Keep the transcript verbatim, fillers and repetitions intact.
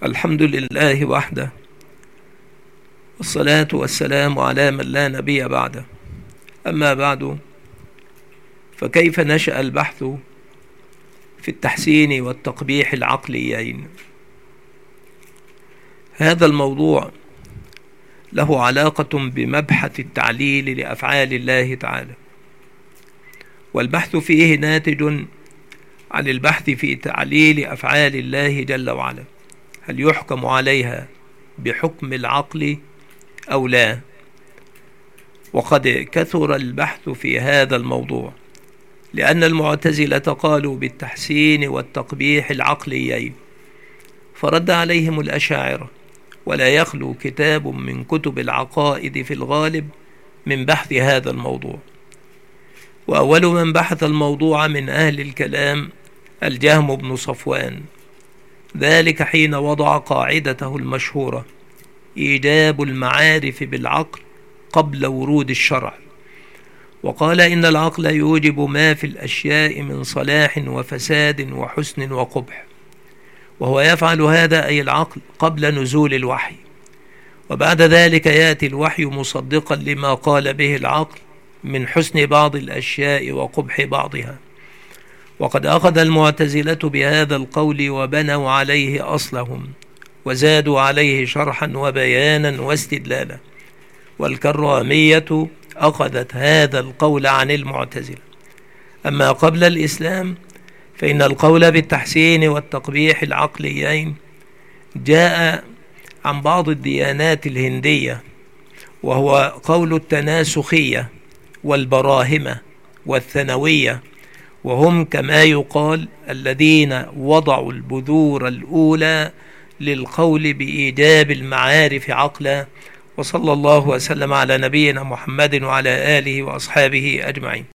الحمد لله وحده، والصلاة والسلام على من لا نبي بعده. أما بعد، فكيف نشأ البحث في التحسين والتقبيح العقليين؟ هذا الموضوع له علاقة بمبحث التعليل لأفعال الله تعالى، والبحث فيه ناتج عن البحث في تعليل أفعال الله جل وعلا، هل يحكم عليها بحكم العقل أو لا؟ وقد كثر البحث في هذا الموضوع، لأن المعتزلة قالوا بالتحسين والتقبيح العقليين، فرد عليهم الأشاعرة، ولا يخلو كتاب من كتب العقائد في الغالب من بحث هذا الموضوع. وأول من بحث الموضوع من أهل الكلام الجهم بن صفوان، ذلك حين وضع قاعدته المشهورة: إيجاب المعارف بالعقل قبل ورود الشرع، وقال إن العقل يوجب ما في الأشياء من صلاح وفساد وحسن وقبح، وهو يفعل هذا أي العقل قبل نزول الوحي، وبعد ذلك يأتي الوحي مصدقا لما قال به العقل من حسن بعض الأشياء وقبح بعضها. وقد أخذ المعتزلة بهذا القول وبنوا عليه أصلهم، وزادوا عليه شرحا وبيانا واستدلالا، والكرامية أخذت هذا القول عن المعتزلة. أما قبل الإسلام فإن القول بالتحسين والتقبيح العقليين جاء عن بعض الديانات الهندية، وهو قول التناسخية والبراهمة والثانوية، وهم كما يقال الذين وضعوا البذور الأولى للقول بإيجاب المعارف عقلا. وصلى الله وسلم على نبينا محمد وعلى آله وأصحابه أجمعين.